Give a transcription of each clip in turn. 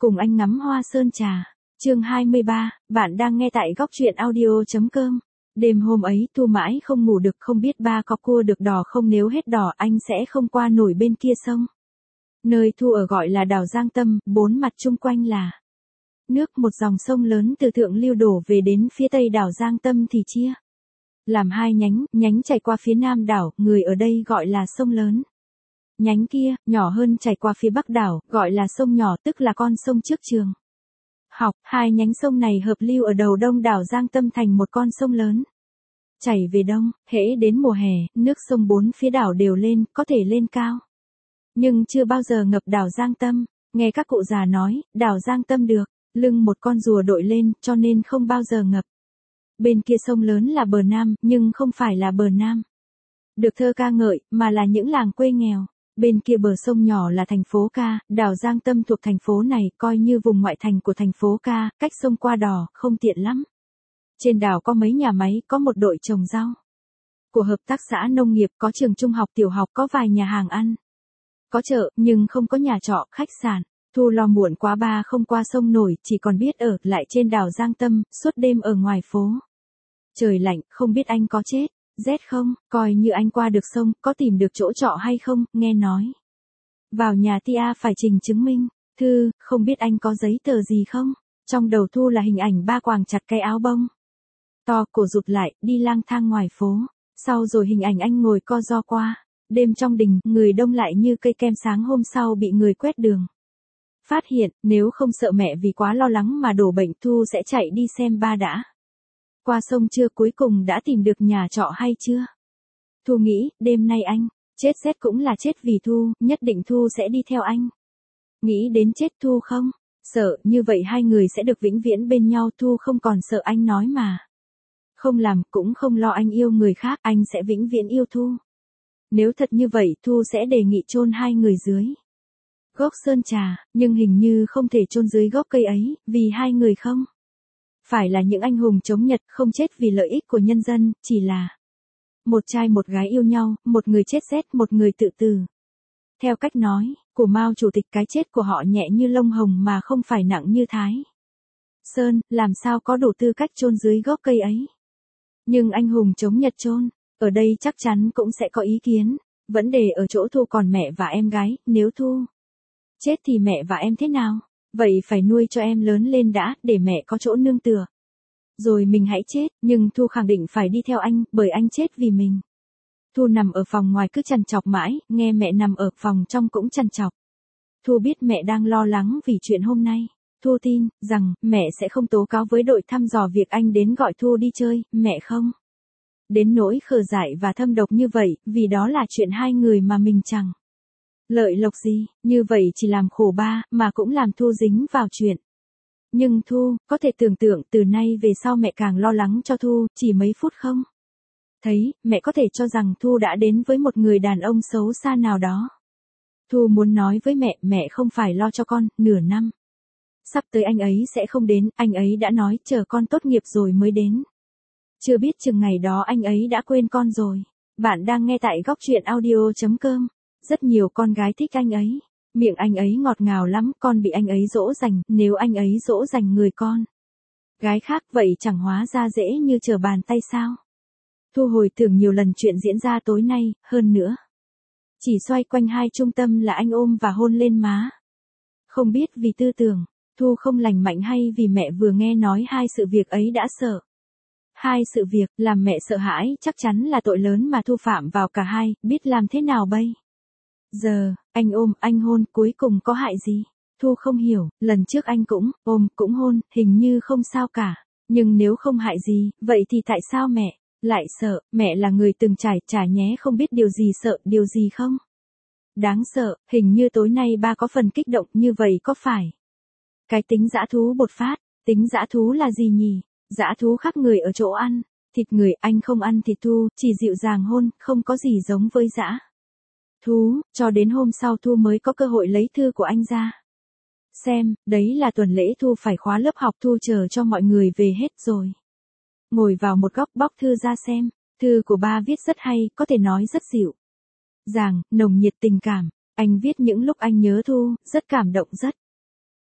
Cùng anh ngắm hoa sơn trà. Chương 23, bạn đang nghe tại góc truyện audio.com. Đêm hôm ấy Thu mãi không ngủ được, không biết ba có cua được đỏ không, nếu hết đỏ anh sẽ không qua nổi bên kia sông. Nơi Thu ở gọi là đảo Giang Tâm, bốn mặt chung quanh là nước. Một dòng sông lớn từ thượng lưu đổ về đến phía tây đảo Giang Tâm thì chia làm hai nhánh chảy qua phía nam đảo, người ở đây gọi là sông lớn. Nhánh kia, nhỏ hơn, chảy qua phía bắc đảo, gọi là sông nhỏ, tức là con sông trước trường học. Hai nhánh sông này hợp lưu ở đầu đông đảo Giang Tâm thành một con sông lớn. Chảy về đông, hễ đến mùa hè, nước sông bốn phía đảo đều lên, có thể lên cao. Nhưng chưa bao giờ ngập đảo Giang Tâm. Nghe các cụ già nói, đảo Giang Tâm được lưng một con rùa đội lên, cho nên không bao giờ ngập. Bên kia sông lớn là bờ Nam, nhưng không phải là bờ Nam được thơ ca ngợi, mà là những làng quê nghèo. Bên kia bờ sông nhỏ là thành phố Ca, đảo Giang Tâm thuộc thành phố này, coi như vùng ngoại thành của thành phố Ca, cách sông qua đò, không tiện lắm. Trên đảo có mấy nhà máy, có một đội trồng rau của hợp tác xã nông nghiệp, có trường trung học tiểu học, có vài nhà hàng ăn, có chợ, nhưng không có nhà trọ, khách sạn. Thu lo muộn quá ba không qua sông nổi, chỉ còn biết ở lại trên đảo Giang Tâm, suốt đêm ở ngoài phố. Trời lạnh, không biết anh có chết rét không, coi như anh qua được sông, có tìm được chỗ trọ hay không, nghe nói vào nhà tia phải trình chứng minh thư, không biết anh có giấy tờ gì không. Trong đầu Thu là hình ảnh ba quàng chặt cái áo bông to, cổ rụt lại, đi lang thang ngoài phố. Sau rồi hình ảnh anh ngồi co ro qua đêm trong đình, người đông lại như cây kem, sáng hôm sau bị người quét đường phát hiện. Nếu không sợ mẹ vì quá lo lắng mà đổ bệnh, Thu sẽ chạy đi xem ba đã qua sông chưa, cuối cùng đã tìm được nhà trọ hay chưa. Thu nghĩ, đêm nay anh chết rét cũng là chết vì Thu, nhất định Thu sẽ đi theo anh. Nghĩ đến chết Thu không sợ, như vậy hai người sẽ được vĩnh viễn bên nhau. Thu không còn sợ anh nói mà không làm, cũng không lo anh yêu người khác, anh sẽ vĩnh viễn yêu Thu. Nếu thật như vậy, Thu sẽ đề nghị chôn hai người dưới gốc sơn trà, nhưng hình như không thể chôn dưới gốc cây ấy, vì hai người không phải là những anh hùng chống Nhật, không chết vì lợi ích của nhân dân, chỉ là một trai một gái yêu nhau, một người chết rét, một người tự tử. Theo cách nói của Mao Chủ tịch, cái chết của họ nhẹ như lông hồng mà không phải nặng như Thái Sơn, làm sao có đủ tư cách chôn dưới gốc cây ấy. Nhưng anh hùng chống Nhật chôn ở đây chắc chắn cũng sẽ có ý kiến. Vấn đề ở chỗ Thu còn mẹ và em gái, nếu Thu chết thì mẹ và em thế nào? Vậy phải nuôi cho em lớn lên đã, để mẹ có chỗ nương tựa. Rồi mình hãy chết, nhưng Thu khẳng định phải đi theo anh, bởi anh chết vì mình. Thu nằm ở phòng ngoài cứ trằn trọc mãi, nghe mẹ nằm ở phòng trong cũng trằn trọc. Thu biết mẹ đang lo lắng vì chuyện hôm nay. Thu tin rằng mẹ sẽ không tố cáo với đội thăm dò việc anh đến gọi Thu đi chơi, mẹ không đến nỗi khờ dại và thâm độc như vậy, vì đó là chuyện hai người mà mình chẳng lợi lộc gì, như vậy chỉ làm khổ ba, mà cũng làm Thu dính vào chuyện. Nhưng Thu, có thể tưởng tượng từ nay về sau mẹ càng lo lắng cho Thu, chỉ mấy phút không thấy, mẹ có thể cho rằng Thu đã đến với một người đàn ông xấu xa nào đó. Thu muốn nói với mẹ, mẹ không phải lo cho con, nửa năm sắp tới anh ấy sẽ không đến, anh ấy đã nói chờ con tốt nghiệp rồi mới đến. Chưa biết chừng ngày đó anh ấy đã quên con rồi. Bạn đang nghe tại góc truyện audio.com. Rất nhiều con gái thích anh ấy. Miệng anh ấy ngọt ngào lắm, con bị anh ấy dỗ dành, nếu anh ấy dỗ dành người con gái khác, vậy chẳng hóa ra dễ như trở bàn tay sao. Thu hồi tưởng nhiều lần chuyện diễn ra tối nay, hơn nữa chỉ xoay quanh hai trung tâm là anh ôm và hôn lên má. Không biết vì tư tưởng Thu không lành mạnh hay vì mẹ vừa nghe nói hai sự việc ấy đã sợ. Hai sự việc làm mẹ sợ hãi chắc chắn là tội lớn mà Thu phạm vào cả hai, biết làm thế nào bây giờ. Anh ôm, anh hôn, cuối cùng có hại gì? Thu không hiểu, lần trước anh cũng ôm, cũng hôn, hình như không sao cả. Nhưng nếu không hại gì, vậy thì tại sao mẹ lại sợ? Mẹ là người từng trải nhé, không biết điều gì sợ, điều gì không đáng sợ. Hình như tối nay ba có phần kích động, như vậy có phải cái tính dã thú bột phát? Tính dã thú là gì nhỉ? Dã thú khác người ở chỗ ăn thịt người, anh không ăn thịt Thu, chỉ dịu dàng hôn, không có gì giống với dã thú. Cho đến hôm sau Thu mới có cơ hội lấy thư của anh ra xem, đấy là tuần lễ Thu phải khóa lớp học. Thu chờ cho mọi người về hết rồi ngồi vào một góc bóc thư ra xem. Thư của ba viết rất hay, có thể nói rất dịu dàng, nồng nhiệt tình cảm. Anh viết những lúc anh nhớ Thu, rất cảm động, rất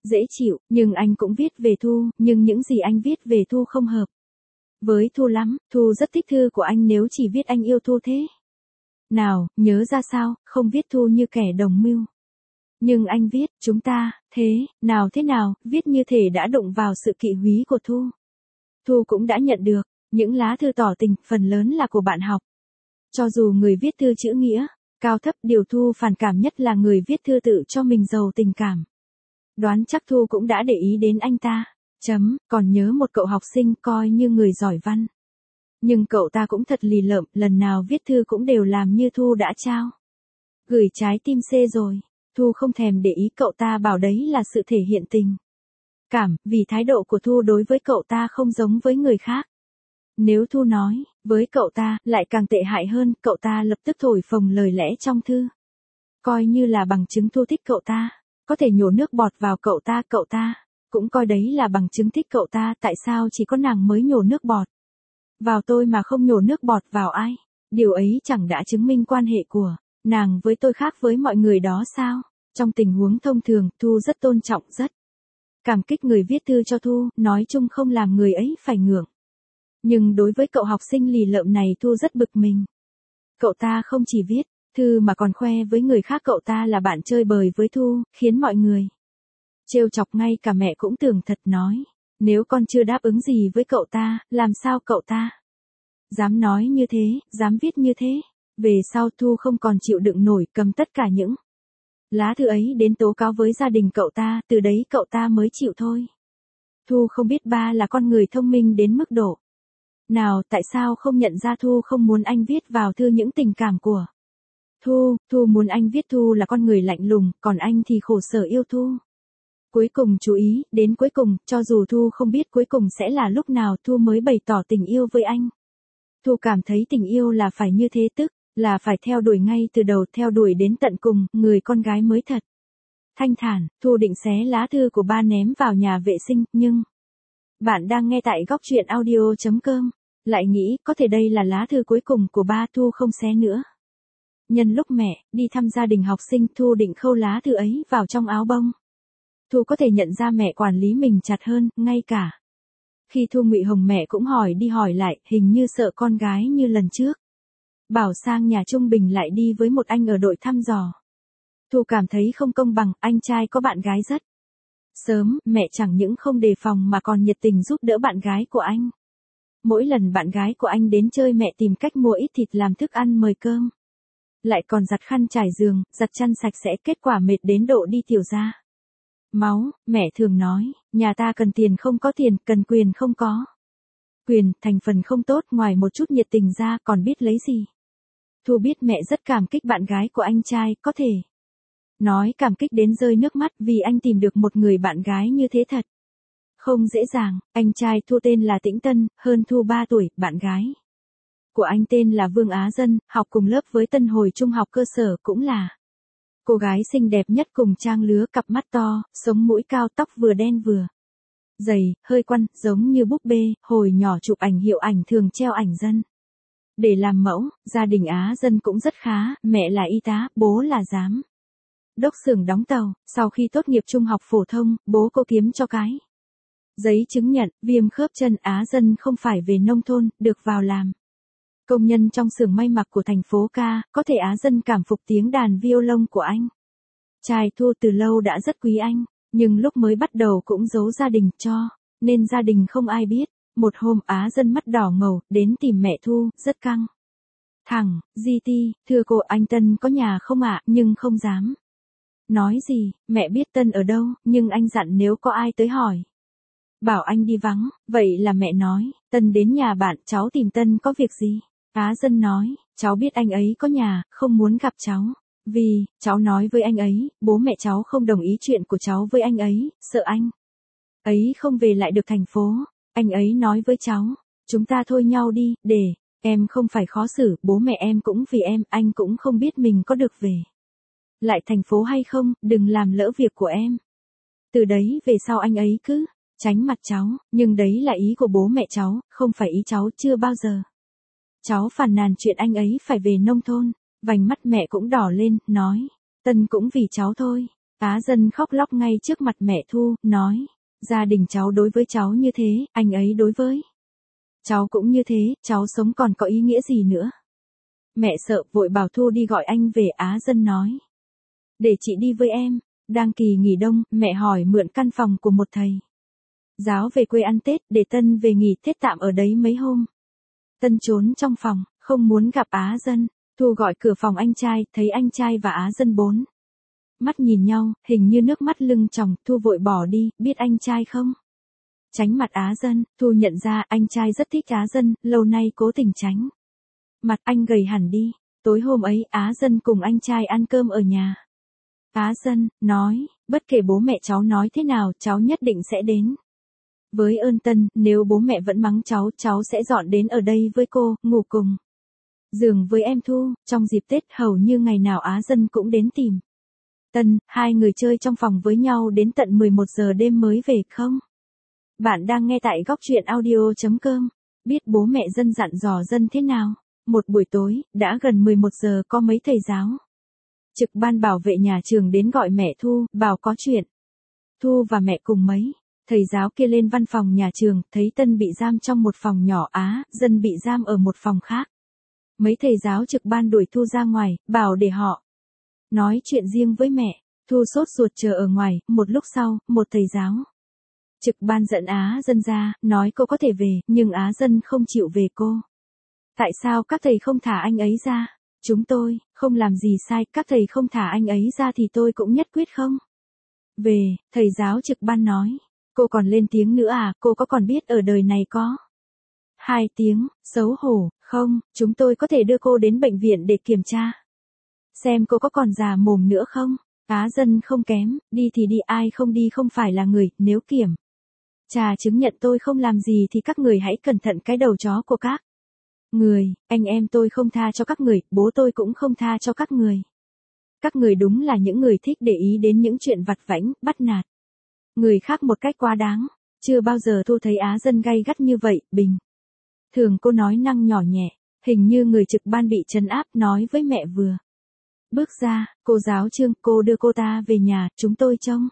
dễ chịu, nhưng anh cũng viết về Thu, nhưng những gì anh viết về Thu không hợp với Thu lắm, Thu rất thích thư của anh nếu chỉ viết anh yêu Thu thế. Nào, nhớ ra sao, không viết Thu như kẻ đồng mưu. Nhưng anh viết, chúng ta, thế nào, viết như thể đã đụng vào sự kỵ húy của Thu. Thu cũng đã nhận được, những lá thư tỏ tình, phần lớn là của bạn học. Cho dù người viết thư chữ nghĩa, cao thấp, điều Thu phản cảm nhất là người viết thư tự cho mình giàu tình cảm. Đoán chắc Thu cũng đã để ý đến anh ta. Còn nhớ một cậu học sinh coi như người giỏi văn. Nhưng cậu ta cũng thật lì lợm, lần nào viết thư cũng đều làm như Thu đã trao gửi trái tim C rồi. Thu không thèm để ý, cậu ta bảo đấy là sự thể hiện tình cảm, vì thái độ của Thu đối với cậu ta không giống với người khác. Nếu Thu nói với cậu ta lại càng tệ hại hơn, cậu ta lập tức thổi phồng lời lẽ trong thư. Coi như là bằng chứng Thu thích cậu ta, có thể nhổ nước bọt vào cậu ta cũng coi đấy là bằng chứng thích cậu ta. Tại sao chỉ có nàng mới nhổ nước bọt vào tôi mà không nhổ nước bọt vào ai? Điều ấy chẳng đã chứng minh quan hệ của nàng với tôi khác với mọi người đó sao? Trong tình huống thông thường, Thu rất tôn trọng, rất cảm kích người viết thư cho Thu, nói chung không làm người ấy phải ngượng. Nhưng đối với cậu học sinh lì lợm này, Thu rất bực mình. Cậu ta không chỉ viết thư mà còn khoe với người khác cậu ta là bạn chơi bời với Thu, khiến mọi người trêu chọc, ngay cả mẹ cũng tưởng thật, nói, nếu con chưa đáp ứng gì với cậu ta, làm sao cậu ta dám nói như thế, dám viết như thế. Về sau Thu không còn chịu đựng nổi, cầm tất cả những lá thư ấy đến tố cáo với gia đình cậu ta, từ đấy cậu ta mới chịu thôi. Thu không biết ba là con người thông minh đến mức độ nào, tại sao không nhận ra Thu không muốn anh viết vào thư những tình cảm của Thu muốn anh viết Thu là con người lạnh lùng, còn anh thì khổ sở yêu Thu. Cuối cùng chú ý, đến cuối cùng, cho dù Thu không biết cuối cùng sẽ là lúc nào, Thu mới bày tỏ tình yêu với anh. Thu cảm thấy tình yêu là phải như thế, tức là phải theo đuổi ngay từ đầu, theo đuổi đến tận cùng, người con gái mới thật thanh thản. Thu định xé lá thư của ba ném vào nhà vệ sinh, nhưng bạn đang nghe tại góc truyện audio.com, lại nghĩ có thể đây là lá thư cuối cùng của ba. Thu không xé nữa. Nhân lúc mẹ đi thăm gia đình học sinh, Thu định khâu lá thư ấy vào trong áo bông. Thu có thể nhận ra mẹ quản lý mình chặt hơn, ngay cả khi Thu ngụy hồng mẹ cũng hỏi đi hỏi lại, hình như sợ con gái như lần trước bảo sang nhà Trung Bình lại đi với một anh ở đội thăm dò. Thu cảm thấy không công bằng, anh trai có bạn gái rất sớm, mẹ chẳng những không đề phòng mà còn nhiệt tình giúp đỡ bạn gái của anh. Mỗi lần bạn gái của anh đến chơi, mẹ tìm cách mua ít thịt làm thức ăn mời cơm. Lại còn giặt khăn trải giường, giặt chăn sạch sẽ, kết quả mệt đến độ đi tiểu ra máu. Mẹ thường nói, nhà ta cần tiền không có tiền, cần quyền không có quyền, thành phần không tốt, ngoài một chút nhiệt tình ra còn biết lấy gì. Thu biết mẹ rất cảm kích bạn gái của anh trai, có thể nói cảm kích đến rơi nước mắt, vì anh tìm được một người bạn gái như thế thật không dễ dàng. Anh trai Thu tên là Tĩnh Tân, hơn Thu 3 tuổi, bạn gái của anh tên là Vương Á Dân, học cùng lớp với Tân hồi trung học cơ sở, cũng là cô gái xinh đẹp nhất cùng trang lứa, cặp mắt to, sống mũi cao, tóc vừa đen vừa dày, hơi quăn, giống như búp bê. Hồi nhỏ chụp ảnh hiệu ảnh thường treo ảnh Dân để làm mẫu. Gia đình Á Dân cũng rất khá, mẹ là y tá, bố là giám đốc xưởng đóng tàu. Sau khi tốt nghiệp trung học phổ thông, bố cô kiếm cho cái giấy chứng nhận viêm khớp chân. Á Dân không phải về nông thôn, được vào làm công nhân trong xưởng may mặc của thành phố ca. Có thể Á Dân cảm phục tiếng đàn violon của anh trai Thu, từ lâu đã rất quý anh, nhưng lúc mới bắt đầu cũng giấu gia đình, cho nên gia đình không ai biết. Một hôm Á Dân mắt đỏ ngầu đến tìm mẹ Thu, rất căng thẳng. GT, thưa cô, anh Tân có nhà không ạ? Nhưng không dám nói gì. Mẹ biết Tân ở đâu, nhưng anh dặn nếu có ai tới hỏi bảo anh đi vắng. Vậy là mẹ nói, Tân đến nhà bạn, cháu tìm Tân có việc gì? Á Dân nói, cháu biết anh ấy có nhà, không muốn gặp cháu. Vì, cháu nói với anh ấy, bố mẹ cháu không đồng ý chuyện của cháu với anh ấy, sợ anh ấy không về lại được thành phố. Anh ấy nói với cháu, chúng ta thôi nhau đi, để em không phải khó xử, bố mẹ em cũng vì em, anh cũng không biết mình có được về lại thành phố hay không, đừng làm lỡ việc của em. Từ đấy về sau anh ấy cứ tránh mặt cháu, nhưng đấy là ý của bố mẹ cháu, không phải ý cháu. Chưa bao giờ cháu phàn nàn chuyện anh ấy phải về nông thôn. Vành mắt mẹ cũng đỏ lên, nói, Tân cũng vì cháu thôi. Á Dân khóc lóc ngay trước mặt mẹ Thu, nói, gia đình cháu đối với cháu như thế, anh ấy đối với cháu cũng như thế, cháu sống còn có ý nghĩa gì nữa. Mẹ sợ vội bảo Thu đi gọi anh về. Á Dân nói, để chị đi với em. Đang kỳ nghỉ đông, mẹ hỏi mượn căn phòng của một thầy giáo về quê ăn Tết, để Tân về nghỉ Tết tạm ở đấy mấy hôm. Tân trốn trong phòng, không muốn gặp Á Dân. Thu gọi cửa phòng anh trai, thấy anh trai và Á Dân bốn mắt nhìn nhau, hình như nước mắt lưng tròng. Thu vội bỏ đi, biết anh trai không tránh mặt Á Dân. Thu nhận ra anh trai rất thích Á Dân, lâu nay cố tình tránh mặt. Anh gầy hẳn đi. Tối hôm ấy Á Dân cùng anh trai ăn cơm ở nhà. Á Dân nói, bất kể bố mẹ cháu nói thế nào, cháu nhất định sẽ đến. Với ơn Tân, nếu bố mẹ vẫn mắng cháu sẽ dọn đến ở đây với cô, ngủ cùng giường với em Thu. Trong dịp Tết hầu như ngày nào Á Dân cũng đến tìm Tân, hai người chơi trong phòng với nhau đến tận 11 giờ đêm mới về. Không. Bạn đang nghe tại góc truyện audio.com. Biết bố mẹ Dân dặn dò Dân thế nào? Một buổi tối, đã gần 11 giờ có mấy thầy giáo trực ban bảo vệ nhà trường đến gọi mẹ Thu, bảo có chuyện. Thu và mẹ cùng mấy thầy giáo kia lên văn phòng nhà trường, thấy Tân bị giam trong một phòng nhỏ, Á Dân bị giam ở một phòng khác. Mấy thầy giáo trực ban đuổi Thu ra ngoài, bảo để họ nói chuyện riêng với mẹ. Thu sốt ruột chờ ở ngoài. Một lúc sau, một thầy giáo trực ban dẫn Á Dân ra, nói cô có thể về, nhưng Á Dân không chịu về. Cô, tại sao các thầy không thả anh ấy ra? Chúng tôi không làm gì sai, các thầy không thả anh ấy ra thì tôi cũng nhất quyết không về. Thầy giáo trực ban nói, cô còn lên tiếng nữa à? Cô có còn biết ở đời này có 2 tiếng, xấu hổ không? Chúng tôi có thể đưa cô đến bệnh viện để kiểm tra xem cô có còn già mồm nữa không. Á Dân không kém, đi thì đi, ai không đi không phải là người. Nếu kiểm tra chứng nhận tôi không làm gì thì các người hãy cẩn thận cái đầu chó của các người. Anh em tôi không tha cho các người, bố tôi cũng không tha cho các người. Các người đúng là những người thích để ý đến những chuyện vặt vãnh, bắt nạt người khác một cách quá đáng. Chưa bao giờ Thu thấy Á Dân gay gắt như vậy. Bình thường cô nói năng nhỏ nhẹ, hình như người trực ban bị trấn áp, nói với mẹ vừa bước ra, cô giáo Trương, cô đưa cô ta về nhà, chúng tôi trông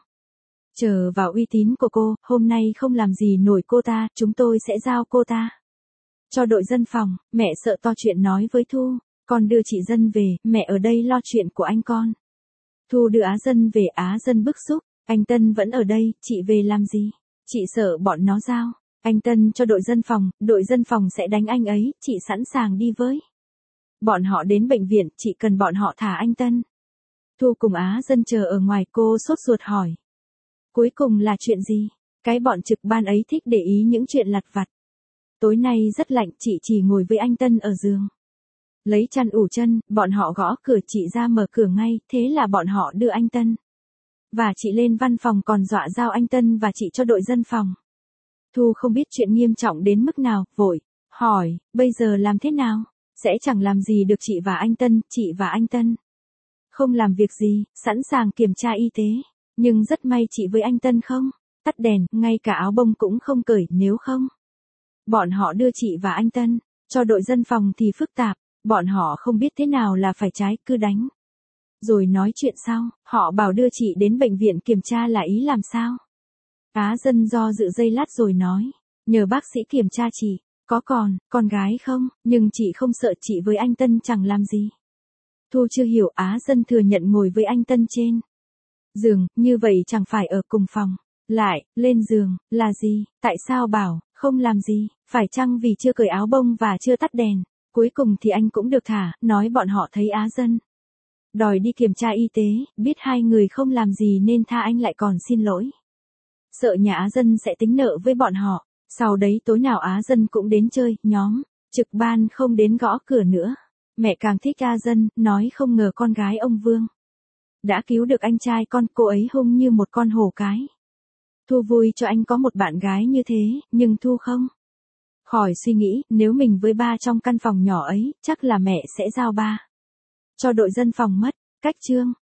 chờ vào uy tín của cô, hôm nay không làm gì nổi cô ta, chúng tôi sẽ giao cô ta cho đội dân phòng. Mẹ sợ to chuyện nói với Thu, con đưa chị Dân về, mẹ ở đây lo chuyện của anh con. Thu đưa Á Dân về. Á Dân bức xúc, anh Tân vẫn ở đây, chị về làm gì? Chị sợ bọn nó giao anh Tân cho đội dân phòng sẽ đánh anh ấy, chị sẵn sàng đi với bọn họ đến bệnh viện, chỉ cần bọn họ thả anh Tân. Thu cùng Á Dân chờ ở ngoài. Cô sốt ruột hỏi, cuối cùng là chuyện gì? Cái bọn trực ban ấy thích để ý những chuyện lặt vặt. Tối nay rất lạnh, chị chỉ ngồi với anh Tân ở giường, lấy chăn ủ chân. Bọn họ gõ cửa, chị ra mở cửa ngay, thế là bọn họ đưa anh Tân và chị lên văn phòng, còn dọa giao anh Tân và chị cho đội dân phòng. Thu không biết chuyện nghiêm trọng đến mức nào, vội hỏi, bây giờ làm thế nào? Sẽ chẳng làm gì được chị và anh Tân. Chị và anh Tân không làm việc gì, sẵn sàng kiểm tra y tế. Nhưng rất may chị với anh Tân không tắt đèn, ngay cả áo bông cũng không cởi, nếu không bọn họ đưa chị và anh Tân cho đội dân phòng thì phức tạp. Bọn họ không biết thế nào là phải trái, cứ đánh rồi nói chuyện sau. Họ bảo đưa chị đến bệnh viện kiểm tra là ý làm sao? Á Dân do dự giây lát rồi nói, nhờ bác sĩ kiểm tra chị có còn con gái không, nhưng chị không sợ, chị với anh Tân chẳng làm gì. Thu chưa hiểu. Á Dân thừa nhận ngồi với anh Tân trên giường, như vậy chẳng phải ở cùng phòng. Lại lên giường là gì? Tại sao bảo không làm gì? Phải chăng vì chưa cởi áo bông và chưa tắt đèn? Cuối cùng thì anh cũng được thả. Nói bọn họ thấy Á Dân đòi đi kiểm tra y tế, biết hai người không làm gì nên tha anh, lại còn xin lỗi. Sợ nhà Á Dân sẽ tính nợ với bọn họ. Sau đấy tối nào Á Dân cũng đến chơi. Nhóm trực ban không đến gõ cửa nữa. Mẹ càng thích Á Dân, nói không ngờ con gái ông Vương đã cứu được anh trai con. Cô ấy hung như một con hổ cái. Thu vui cho anh có một bạn gái như thế, nhưng Thu không khỏi suy nghĩ, nếu mình với ba trong căn phòng nhỏ ấy, chắc là mẹ sẽ giao ba cho đội dân phòng mất. Cách chương